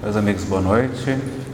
Meus amigos, boa noite.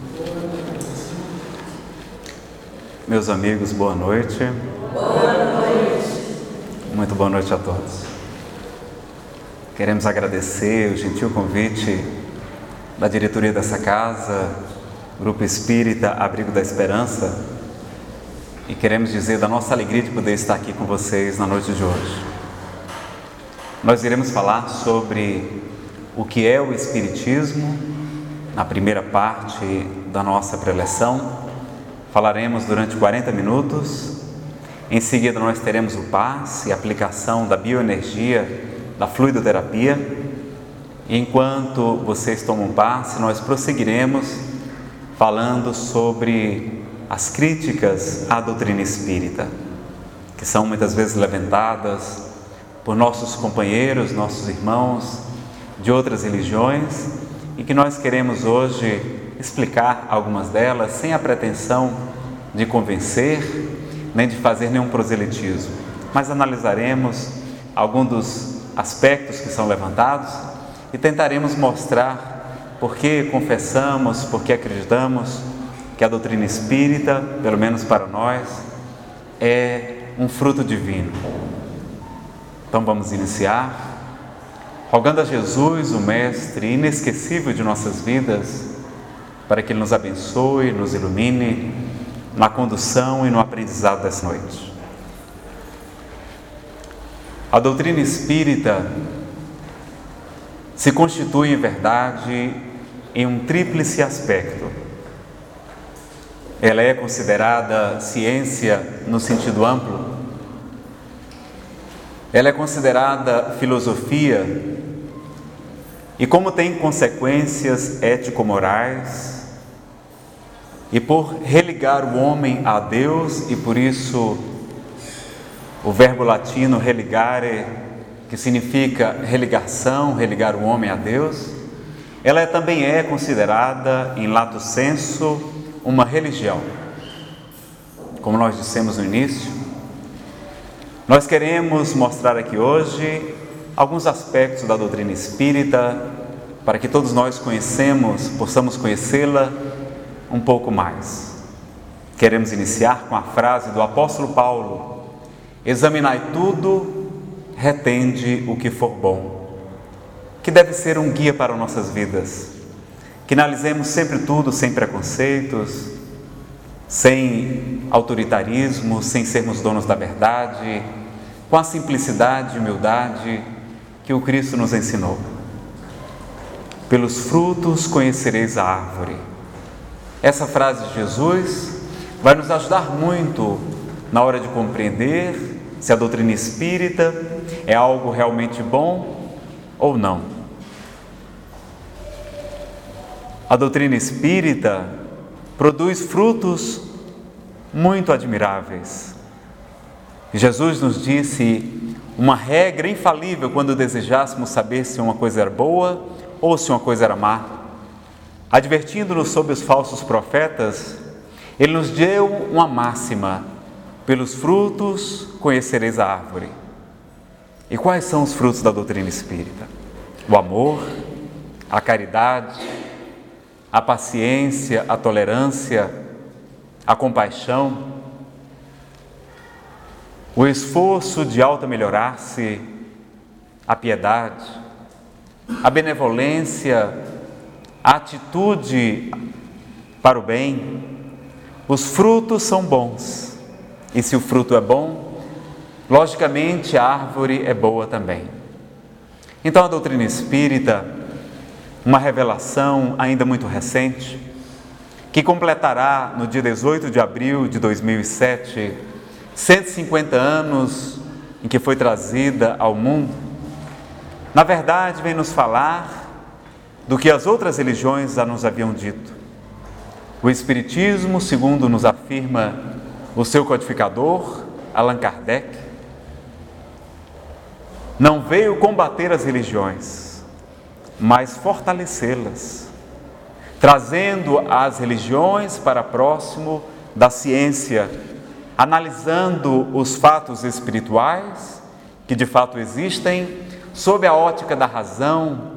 Meus amigos, boa noite. Boa noite. Muito boa noite a todos. Queremos agradecer o gentil convite da diretoria dessa casa, Grupo Espírita Abrigo da Esperança, e queremos dizer da nossa alegria de poder estar aqui com vocês na noite de hoje. Nós iremos falar sobre o que é o Espiritismo. Na primeira parte da nossa preleção, falaremos durante 40 minutos. Em seguida, nós teremos o passe e aplicação da bioenergia, da fluidoterapia. E enquanto vocês tomam passe, nós prosseguiremos falando sobre as críticas à doutrina espírita, que são muitas vezes levantadas por nossos companheiros, nossos irmãos de outras religiões, e que nós queremos hoje explicar algumas delas sem a pretensão de convencer, nem de fazer nenhum proselitismo, mas analisaremos alguns dos aspectos que são levantados e tentaremos mostrar por que confessamos, por que acreditamos que a doutrina espírita, pelo menos para nós, é um fruto divino. Então vamos iniciar rogando a Jesus, o Mestre inesquecível de nossas vidas, para que Ele nos abençoe, nos ilumine na condução e no aprendizado dessa noite. A doutrina espírita se constitui, em verdade, em um tríplice aspecto. Ela é considerada ciência no sentido amplo, ela é considerada filosofia, e como tem consequências ético-morais, e por religar o homem a Deus, e por isso o verbo latino religare, que significa religação, religar o homem a Deus, ela também é considerada, em lato sensu, uma religião. Como nós dissemos no início, nós queremos mostrar aqui hoje alguns aspectos da doutrina espírita, para que todos nós possamos conhecê-la um pouco mais. Queremos iniciar com a frase do apóstolo Paulo: examinai tudo, retende o que for bom, que deve ser um guia para nossas vidas, que analisemos sempre tudo sem preconceitos, sem autoritarismo, sem sermos donos da verdade, com a simplicidade e humildade que o Cristo nos ensinou. Pelos frutos conhecereis a árvore. Essa frase de Jesus vai nos ajudar muito na hora de compreender se a doutrina espírita é algo realmente bom ou não. A doutrina espírita produz frutos muito admiráveis. Jesus nos disse uma regra infalível quando desejássemos saber se uma coisa era boa ou se uma coisa era má. Advertindo-nos sobre os falsos profetas, Ele nos deu uma máxima: pelos frutos conhecereis a árvore. E quais são os frutos da doutrina espírita? O amor, a caridade, a paciência, a tolerância, a compaixão, o esforço de auto-melhorar-se, a piedade, a benevolência, a atitude para o bem. Os frutos são bons, e se o fruto é bom, logicamente a árvore é boa também. Então a doutrina espírita, uma revelação ainda muito recente, que completará no dia 18 de abril de 2007, 150 anos em que foi trazida ao mundo, na verdade vem nos falar do que as outras religiões já nos haviam dito. O Espiritismo, segundo nos afirma o seu codificador, Allan Kardec, não veio combater as religiões, mas fortalecê-las, trazendo as religiões para próximo da ciência, analisando os fatos espirituais que de fato existem sob a ótica da razão,